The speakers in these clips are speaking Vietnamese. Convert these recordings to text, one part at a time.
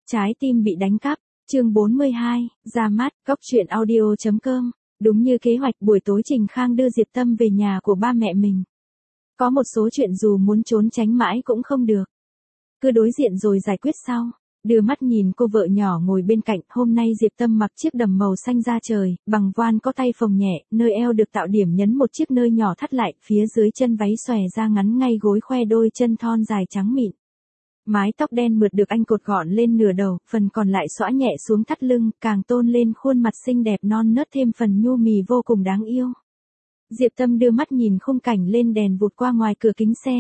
Trái tim bị đánh cắp, chương 42, ra mắt, góc truyện audio.com. Đúng như kế hoạch buổi tối Trình Khang đưa Diệp Tâm về nhà của ba mẹ mình. Có một số chuyện dù muốn trốn tránh mãi cũng không được. Cứ đối diện rồi giải quyết sau. Đưa mắt nhìn cô vợ nhỏ ngồi bên cạnh, hôm nay Diệp Tâm mặc chiếc đầm màu xanh da trời, bằng voan có tay phồng nhẹ, nơi eo được tạo điểm nhấn một chiếc nơi nhỏ thắt lại, phía dưới chân váy xòe ra ngắn ngay gối khoe đôi chân thon dài trắng mịn. Mái tóc đen mượt được anh cột gọn lên nửa đầu, phần còn lại xõa nhẹ xuống thắt lưng, càng tôn lên khuôn mặt xinh đẹp non nớt thêm phần nhu mì vô cùng đáng yêu. Diệp Tâm đưa mắt nhìn khung cảnh lên đèn vụt qua ngoài cửa kính xe.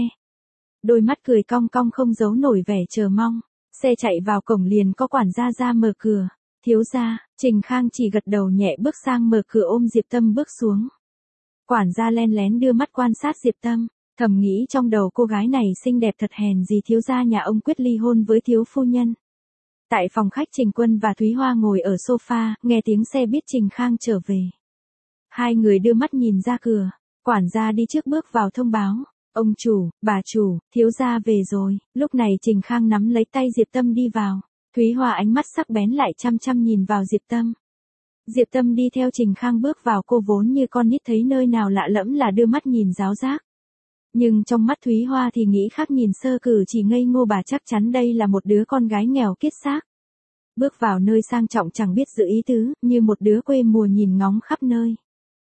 Đôi mắt cười cong cong không giấu nổi vẻ chờ mong. Xe chạy vào cổng liền có quản gia ra mở cửa. Thiếu gia, Trình Khang chỉ gật đầu nhẹ bước sang mở cửa ôm Diệp Tâm bước xuống. Quản gia len lén đưa mắt quan sát Diệp Tâm. Thầm nghĩ trong đầu cô gái này xinh đẹp thật hèn gì thiếu gia nhà ông quyết ly hôn với thiếu phu nhân. Tại phòng khách Trình Quân và Thúy Hoa ngồi ở sofa, nghe tiếng xe biết Trình Khang trở về. Hai người đưa mắt nhìn ra cửa, quản gia đi trước bước vào thông báo. Ông chủ, bà chủ, thiếu gia về rồi. Lúc này Trình Khang nắm lấy tay Diệp Tâm đi vào. Thúy Hoa ánh mắt sắc bén lại chăm chăm nhìn vào Diệp Tâm. Diệp Tâm đi theo Trình Khang bước vào, cô vốn như con nít thấy nơi nào lạ lẫm là đưa mắt nhìn giáo giác. Nhưng trong mắt Thúy Hoa thì nghĩ khác, nhìn sơ cử chỉ ngây ngô, bà chắc chắn đây là một đứa con gái nghèo kiết xác. Bước vào nơi sang trọng chẳng biết giữ ý tứ, như một đứa quê mùa nhìn ngóng khắp nơi.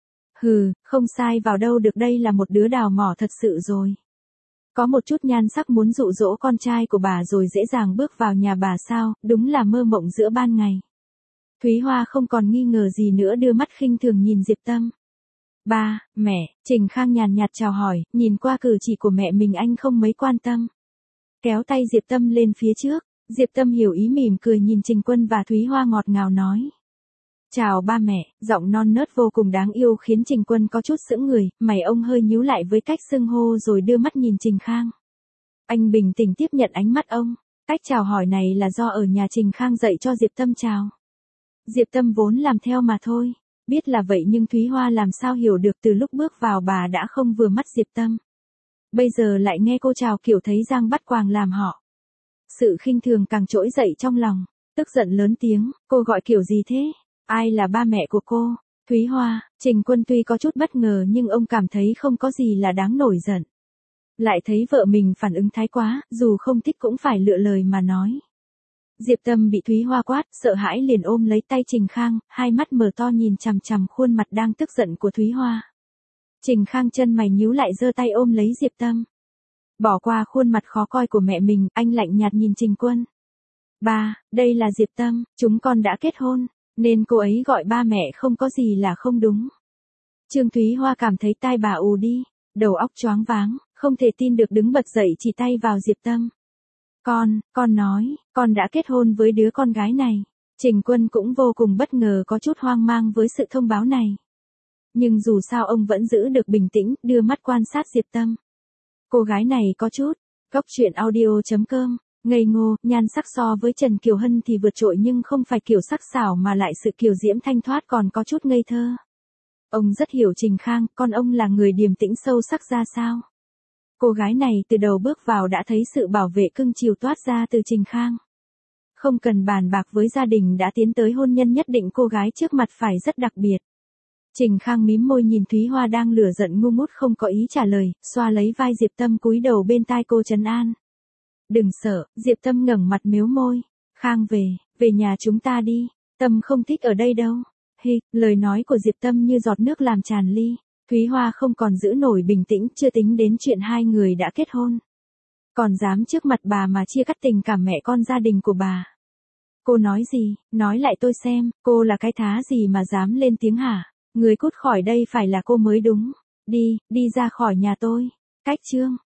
Hừ, không sai vào đâu được, đây là một đứa đào mỏ thật sự rồi. Có một chút nhan sắc muốn dụ dỗ con trai của bà rồi dễ dàng bước vào nhà bà sao, đúng là mơ mộng giữa ban ngày. Thúy Hoa không còn nghi ngờ gì nữa, đưa mắt khinh thường nhìn Diệp Tâm. Ba, mẹ, Trình Khang nhàn nhạt chào hỏi, nhìn qua cử chỉ của mẹ mình anh không mấy quan tâm. Kéo tay Diệp Tâm lên phía trước, Diệp Tâm hiểu ý mỉm cười nhìn Trình Quân và Thúy Hoa ngọt ngào nói. Chào ba mẹ, giọng non nớt vô cùng đáng yêu khiến Trình Quân có chút sững người, mày ông hơi nhíu lại với cách xưng hô rồi đưa mắt nhìn Trình Khang. Anh bình tĩnh tiếp nhận ánh mắt ông, cách chào hỏi này là do ở nhà Trình Khang dạy cho Diệp Tâm chào. Diệp Tâm vốn làm theo mà thôi. Biết là vậy nhưng Thúy Hoa làm sao hiểu được, từ lúc bước vào bà đã không vừa mắt Diệp Tâm. Bây giờ lại nghe cô chào kiểu thấy giang bắt quàng làm họ. Sự khinh thường càng trỗi dậy trong lòng, tức giận lớn tiếng, cô gọi kiểu gì thế? Ai là ba mẹ của cô? Thúy Hoa. Trình Quân tuy có chút bất ngờ nhưng ông cảm thấy không có gì là đáng nổi giận. Lại thấy vợ mình phản ứng thái quá, dù không thích cũng phải lựa lời mà nói. Diệp Tâm bị Thúy Hoa quát, sợ hãi liền ôm lấy tay Trình Khang, hai mắt mở to nhìn chằm chằm khuôn mặt đang tức giận của Thúy Hoa. Trình Khang chân mày nhíu lại giơ tay ôm lấy Diệp Tâm. Bỏ qua khuôn mặt khó coi của mẹ mình, anh lạnh nhạt nhìn Trình Quân. Ba, đây là Diệp Tâm, chúng con đã kết hôn, nên cô ấy gọi ba mẹ không có gì là không đúng. Trương Thúy Hoa cảm thấy tai bà ù đi, đầu óc choáng váng, không thể tin được đứng bật dậy chỉ tay vào Diệp Tâm. Con nói, con đã kết hôn với đứa con gái này. Trình Quân cũng vô cùng bất ngờ, có chút hoang mang với sự thông báo này. Nhưng dù sao ông vẫn giữ được bình tĩnh, đưa mắt quan sát Diệp Tâm. Cô gái này có chút, góc truyện audio.com, ngây ngô, nhan sắc so với Trần Kiều Hân thì vượt trội nhưng không phải kiểu sắc sảo mà lại sự kiều diễm thanh thoát, còn có chút ngây thơ. Ông rất hiểu Trình Khang, con ông là người điềm tĩnh sâu sắc ra sao. Cô gái này từ đầu bước vào đã thấy sự bảo vệ cưng chiều toát ra từ Trình Khang. Không cần bàn bạc với gia đình đã tiến tới hôn nhân, nhất định cô gái trước mặt phải rất đặc biệt. Trình Khang mím môi nhìn Thúy Hoa đang lửa giận ngu ngút không có ý trả lời, xoa lấy vai Diệp Tâm cúi đầu bên tai cô trấn an. Đừng sợ, Diệp Tâm ngẩng mặt mếu môi. Khang về nhà chúng ta đi, Tâm không thích ở đây đâu. Lời nói của Diệp Tâm như giọt nước làm tràn ly. Thúy Hoa không còn giữ nổi bình tĩnh, chưa tính đến chuyện hai người đã kết hôn. Còn dám trước mặt bà mà chia cắt tình cảm mẹ con gia đình của bà. Cô nói gì, nói lại tôi xem, cô là cái thá gì mà dám lên tiếng hả? Người cút khỏi đây phải là cô mới đúng. Đi ra khỏi nhà tôi. Cách chương.